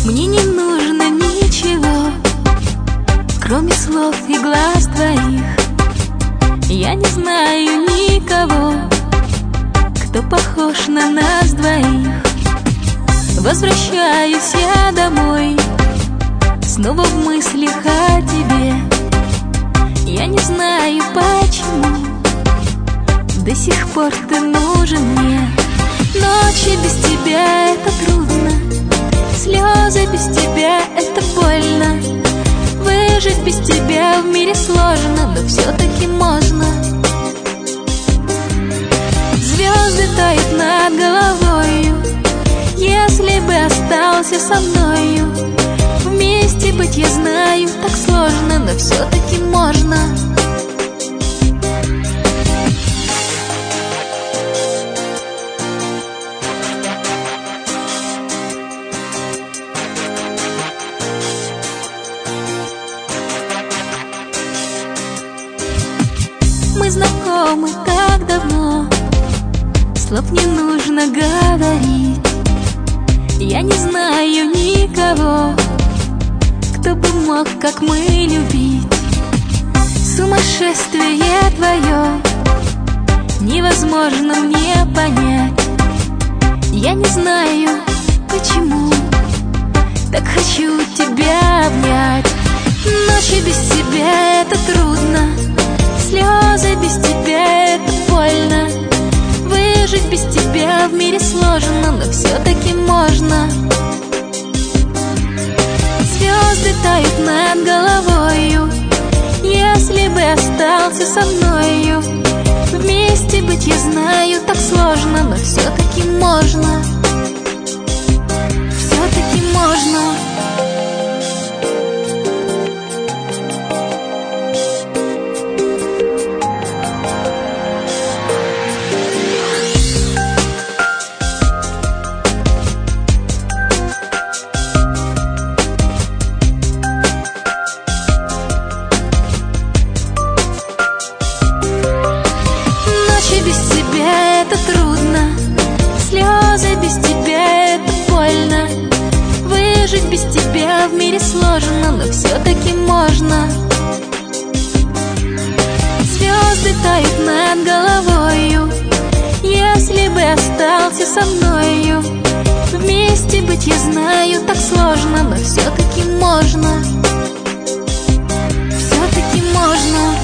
Мне не нужно ничего, кроме слов и глаз твоих. Я не знаю никого, кто похож на нас двоих. Возвращаюсь я домой, снова в мыслях о тебе. Я не знаю почему, до сих пор ты нужен мне. Ночи без тебя — это трудно, слезы без тебя — это больно. Выжить без тебя в мире сложно, но все-таки можно. Звезды тают над головою, если бы остался со мною. Вместе быть, я знаю, так сложно, но все-таки можно. Мы знакомы так давно, слов не нужно говорить. Я не знаю никого, кто бы мог, как мы, любить. Сумасшествие твое невозможно мне понять. Я не знаю, почему так хочу тебя обнять. Ночи без тебя — это трудно, слезы без тебя — это больно. Выжить без тебя в мире сложно, но все-таки можно. Звезды тают над головою, если бы остался со мною. Вместе быть, я знаю, так сложно, но все-таки можно. Все-таки можно. Без тебя это трудно, слезы без тебя — это больно. Выжить без тебя в мире сложно, но все-таки можно. Звезды тают над головою, если бы остался со мною. Вместе быть, я знаю, так сложно, но все-таки можно. Все-таки можно.